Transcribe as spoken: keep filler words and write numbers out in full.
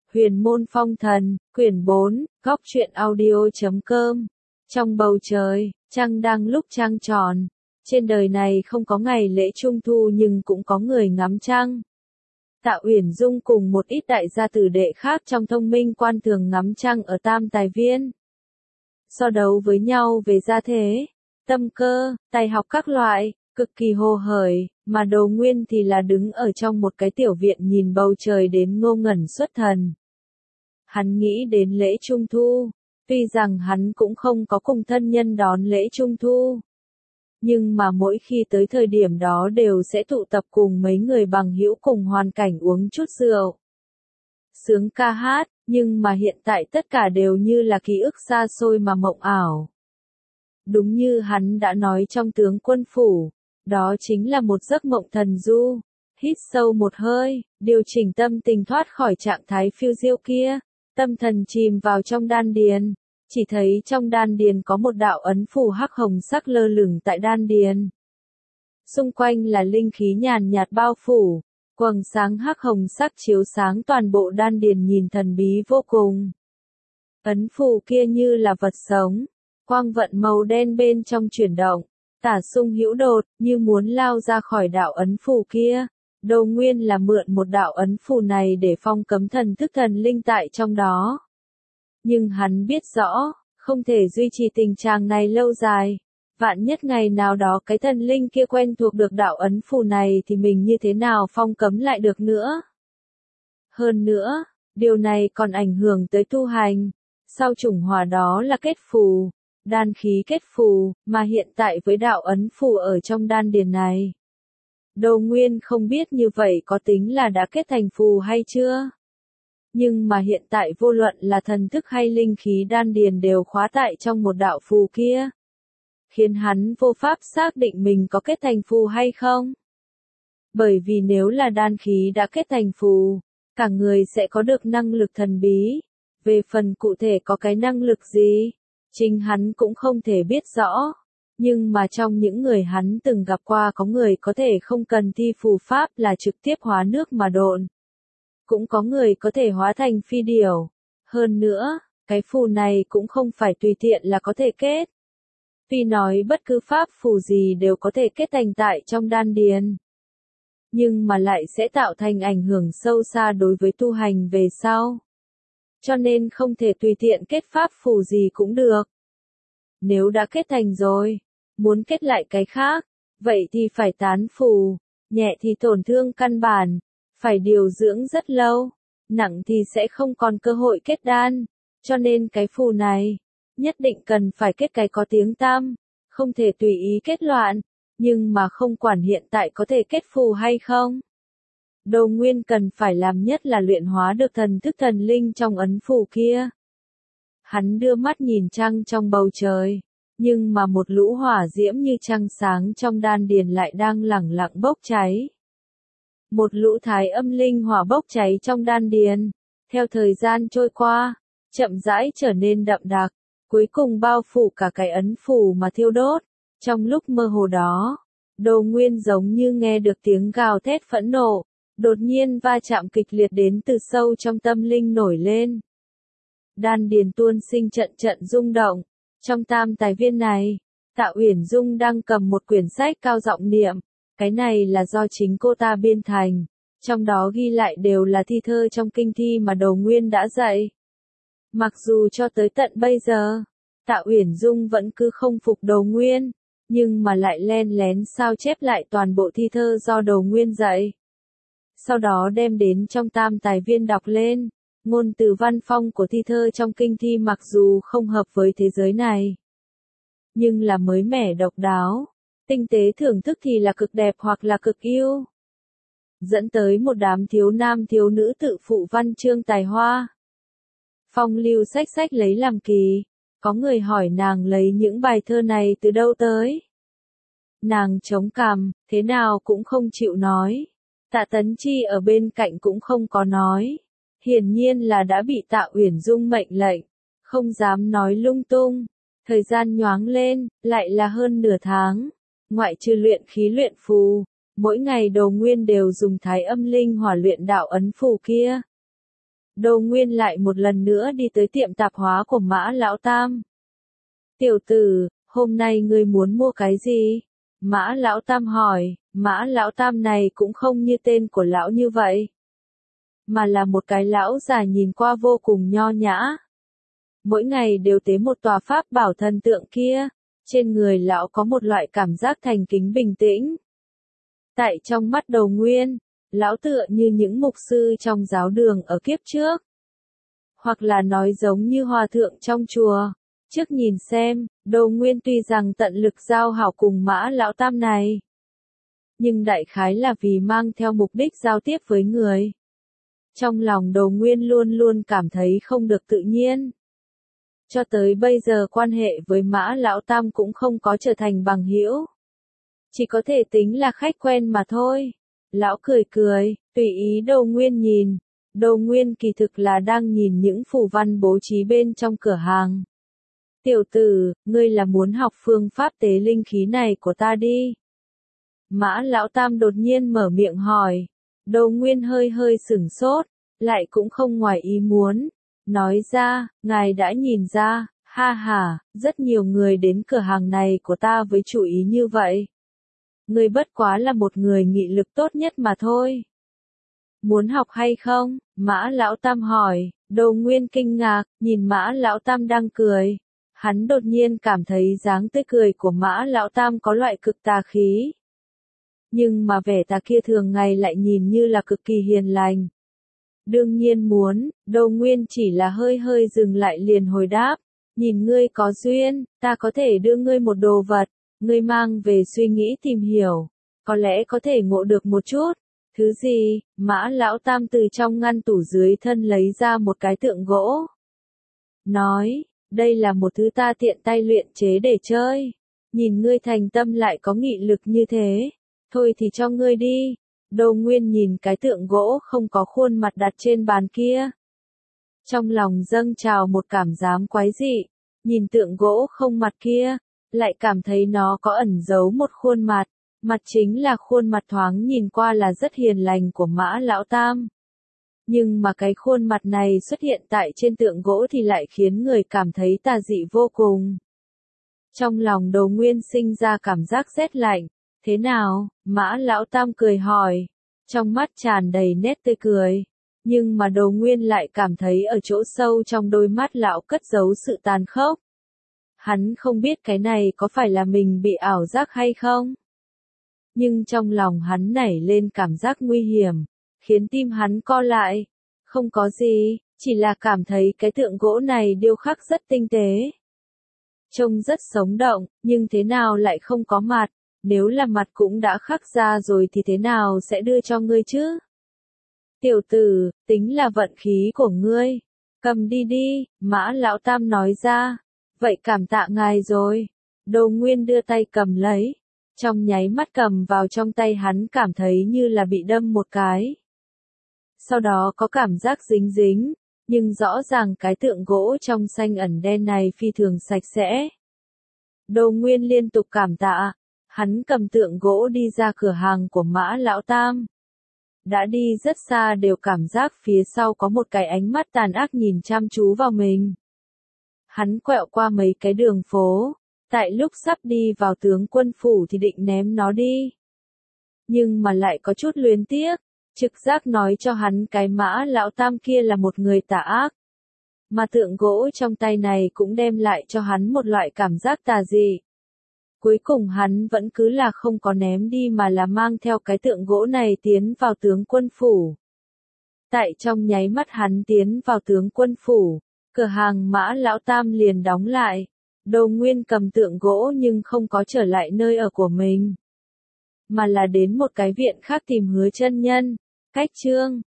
Huyền môn phong thần, quyển bốn, góc truyện audio chấm com. Trong bầu trời, trăng đang lúc trăng tròn. Trên đời này không có ngày lễ trung thu nhưng cũng có người ngắm trăng. Tạ Uyển Dung cùng một ít đại gia tử đệ khác trong thông minh quan thường ngắm trăng ở Tam Tài Viên. So đấu với nhau về gia thế, tâm cơ, tài học các loại, cực kỳ hồ hởi, mà Đồ Nguyên thì là đứng ở trong một cái tiểu viện nhìn bầu trời đến ngô ngẩn xuất thần. Hắn nghĩ đến lễ Trung Thu, tuy rằng hắn cũng không có cùng thân nhân đón lễ Trung Thu. Nhưng mà mỗi khi tới thời điểm đó đều sẽ tụ tập cùng mấy người bằng hữu cùng hoàn cảnh uống chút rượu. Sướng ca hát, nhưng mà hiện tại tất cả đều như là ký ức xa xôi mà mộng ảo. Đúng như hắn đã nói trong Tướng Quân Phủ, đó chính là một giấc mộng thần du. Hít sâu một hơi, điều chỉnh tâm tình thoát khỏi trạng thái phiêu diêu kia, tâm thần chìm vào trong đan điền, chỉ thấy trong đan điền có một đạo ấn phù hắc hồng sắc lơ lửng tại đan điền. Xung quanh là linh khí nhàn nhạt bao phủ, quầng sáng hắc hồng sắc chiếu sáng toàn bộ đan điền nhìn thần bí vô cùng. Ấn phù kia như là vật sống, quang vận màu đen bên trong chuyển động, tả sung hữu đột, như muốn lao ra khỏi đạo ấn phù kia. Đồ Nguyên là mượn một đạo ấn phù này để phong cấm thần thức thần linh tại trong đó. Nhưng hắn biết rõ, không thể duy trì tình trạng này lâu dài. Vạn nhất ngày nào đó cái thần linh kia quen thuộc được đạo ấn phù này thì mình như thế nào phong cấm lại được nữa. Hơn nữa, điều này còn ảnh hưởng tới tu hành. Sau chủng hỏa đó là kết phù, đan khí kết phù, mà hiện tại với đạo ấn phù ở trong đan điền này. Đồ Nguyên không biết như vậy có tính là đã kết thành phù hay chưa. Nhưng mà hiện tại vô luận là thần thức hay linh khí đan điền đều khóa tại trong một đạo phù kia. Khiến hắn vô pháp xác định mình có kết thành phù hay không. Bởi vì nếu là đan khí đã kết thành phù, cả người sẽ có được năng lực thần bí. Về phần cụ thể có cái năng lực gì, chính hắn cũng không thể biết rõ. Nhưng mà trong những người hắn từng gặp qua có người có thể không cần thi phù pháp là trực tiếp hóa nước mà độn. Cũng có người có thể hóa thành phi điểu. Hơn nữa, cái phù này cũng không phải tùy tiện là có thể kết. Tuy nói bất cứ pháp phù gì đều có thể kết thành tại trong đan điền. Nhưng mà lại sẽ tạo thành ảnh hưởng sâu xa đối với tu hành về sau. Cho nên không thể tùy tiện kết pháp phù gì cũng được. Nếu đã kết thành rồi, muốn kết lại cái khác, vậy thì phải tán phù, nhẹ thì tổn thương căn bản, phải điều dưỡng rất lâu, nặng thì sẽ không còn cơ hội kết đan, cho nên cái phù này, nhất định cần phải kết cái có tiếng tăm, không thể tùy ý kết loạn, nhưng mà không quản hiện tại có thể kết phù hay không. Đồ Nguyên cần phải làm nhất là luyện hóa được thần thức thần linh trong ấn phù kia. Hắn đưa mắt nhìn trăng trong bầu trời. Nhưng mà một lũ hỏa diễm như trăng sáng trong đan điền lại đang lẳng lặng bốc cháy. Một lũ thái âm linh hỏa bốc cháy trong đan điền, theo thời gian trôi qua, chậm rãi trở nên đậm đặc, cuối cùng bao phủ cả cái ấn phù mà thiêu đốt. Trong lúc mơ hồ đó, Đồ Nguyên giống như nghe được tiếng gào thét phẫn nộ, đột nhiên va chạm kịch liệt đến từ sâu trong tâm linh nổi lên. Đan điền tuôn sinh trận trận rung động. Trong Tam Tài Viên này, Tạ Uyển Dung đang cầm một quyển sách cao giọng niệm, cái này là do chính cô ta biên thành, trong đó ghi lại đều là thi thơ trong kinh thi mà Đồ Nguyên đã dạy. Mặc dù cho tới tận bây giờ, Tạ Uyển Dung vẫn cứ không phục Đồ Nguyên, nhưng mà lại len lén sao chép lại toàn bộ thi thơ do Đồ Nguyên dạy. Sau đó đem đến trong Tam Tài Viên đọc lên. Ngôn từ văn phong của thi thơ trong kinh thi mặc dù không hợp với thế giới này, nhưng là mới mẻ độc đáo, tinh tế thưởng thức thì là cực đẹp hoặc là cực yêu. Dẫn tới một đám thiếu nam thiếu nữ tự phụ văn chương tài hoa. Phong lưu sách sách lấy làm kỳ, có người hỏi nàng lấy những bài thơ này từ đâu tới. Nàng chống cằm, thế nào cũng không chịu nói. Tạ Tấn Chi ở bên cạnh cũng không có nói. Hiển nhiên là đã bị Tạ Uyển Dung mệnh lệnh, không dám nói lung tung. Thời gian nhoáng lên, lại là hơn nửa tháng. Ngoại trừ luyện khí luyện phù, mỗi ngày Đồ Nguyên đều dùng thái âm linh hỏa luyện đạo ấn phù kia. Đô Nguyên lại một lần nữa đi tới tiệm tạp hóa của Mã Lão Tam. Tiểu tử, hôm nay ngươi muốn mua cái gì? Mã Lão Tam hỏi, Mã Lão Tam này cũng không như tên của lão như vậy, mà là một cái lão già nhìn qua vô cùng nho nhã. Mỗi ngày đều tế một tòa pháp bảo thần tượng kia, trên người lão có một loại cảm giác thành kính bình tĩnh. Tại trong mắt Đô Nguyên, lão tựa như những mục sư trong giáo đường ở kiếp trước, hoặc là nói giống như hòa thượng trong chùa. Trước nhìn xem, Đô Nguyên tuy rằng tận lực giao hảo cùng Mã Lão Tam này, nhưng đại khái là vì mang theo mục đích giao tiếp với người. Trong lòng Đô Nguyên luôn luôn cảm thấy không được tự nhiên. Cho tới bây giờ quan hệ với Mã Lão Tam cũng không có trở thành bằng hữu, chỉ có thể tính là khách quen mà thôi. Lão cười cười, tùy ý Đô Nguyên nhìn. Đô Nguyên kỳ thực là đang nhìn những phù văn bố trí bên trong cửa hàng. Tiểu tử, ngươi là muốn học phương pháp tế linh khí này của ta đi. Mã Lão Tam đột nhiên mở miệng hỏi. Đô Nguyên hơi hơi sửng sốt, lại cũng không ngoài ý muốn. Nói ra, ngài đã nhìn ra, ha ha, rất nhiều người đến cửa hàng này của ta với chủ ý như vậy. Ngươi bất quá là một người nghị lực tốt nhất mà thôi. Muốn học hay không? Mã Lão Tam hỏi. Đô Nguyên kinh ngạc, nhìn Mã Lão Tam đang cười. Hắn đột nhiên cảm thấy dáng tươi cười của Mã Lão Tam có loại cực tà khí. Nhưng mà vẻ tà kia thường ngày lại nhìn như là cực kỳ hiền lành. Đương nhiên muốn, Đô Nguyên chỉ là hơi hơi dừng lại liền hồi đáp. Nhìn ngươi có duyên, ta có thể đưa ngươi một đồ vật, ngươi mang về suy nghĩ tìm hiểu, có lẽ có thể ngộ được một chút. Thứ gì? Mã Lão Tam từ trong ngăn tủ dưới thân lấy ra một cái tượng gỗ. Nói, đây là một thứ ta tiện tay luyện chế để chơi. Nhìn ngươi thành tâm lại có nghị lực như thế. Thôi thì cho ngươi đi. Đô Nguyên nhìn cái tượng gỗ không có khuôn mặt đặt trên bàn kia. Trong lòng dâng trào một cảm giác quái dị. Nhìn tượng gỗ không mặt kia, lại cảm thấy nó có ẩn giấu một khuôn mặt. Mặt chính là khuôn mặt thoáng nhìn qua là rất hiền lành của Mã Lão Tam. Nhưng mà cái khuôn mặt này xuất hiện tại trên tượng gỗ thì lại khiến người cảm thấy tà dị vô cùng. Trong lòng Đô Nguyên sinh ra cảm giác rét lạnh. Thế nào? Mã Lão Tam cười hỏi. Trong mắt tràn đầy nét tươi cười. Nhưng mà Đô Nguyên lại cảm thấy ở chỗ sâu trong đôi mắt lão cất giấu sự tàn khốc. Hắn không biết cái này có phải là mình bị ảo giác hay không? Nhưng trong lòng hắn nảy lên cảm giác nguy hiểm, khiến tim hắn co lại. Không có gì, chỉ là cảm thấy cái tượng gỗ này điêu khắc rất tinh tế. Trông rất sống động, nhưng thế nào lại không có mặt, nếu là mặt cũng đã khắc ra rồi thì thế nào sẽ đưa cho ngươi chứ? Tiểu tử, tính là vận khí của ngươi. Cầm đi đi, Mã Lão Tam nói ra. Vậy cảm tạ ngài rồi. Đô Nguyên đưa tay cầm lấy. Trong nháy mắt cầm vào trong tay hắn cảm thấy như là bị đâm một cái. Sau đó có cảm giác dính dính, nhưng rõ ràng cái tượng gỗ trong xanh ẩn đen này phi thường sạch sẽ. Đô Nguyên liên tục cảm tạ, hắn cầm tượng gỗ đi ra cửa hàng của Mã Lão Tam. Đã đi rất xa đều cảm giác phía sau có một cái ánh mắt tàn ác nhìn chăm chú vào mình. Hắn quẹo qua mấy cái đường phố. Tại lúc sắp đi vào tướng quân phủ thì định ném nó đi. Nhưng mà lại có chút luyến tiếc, trực giác nói cho hắn cái Mã Lão Tam kia là một người tà ác. Mà tượng gỗ trong tay này cũng đem lại cho hắn một loại cảm giác tà dị. Cuối cùng hắn vẫn cứ là không có ném đi mà là mang theo cái tượng gỗ này tiến vào tướng quân phủ. Tại trong nháy mắt hắn tiến vào tướng quân phủ, cửa hàng Mã Lão Tam liền đóng lại. Đô Nguyên cầm tượng gỗ nhưng không có trở lại nơi ở của mình, mà là đến một cái viện khác tìm Hứa chân nhân. Cách chương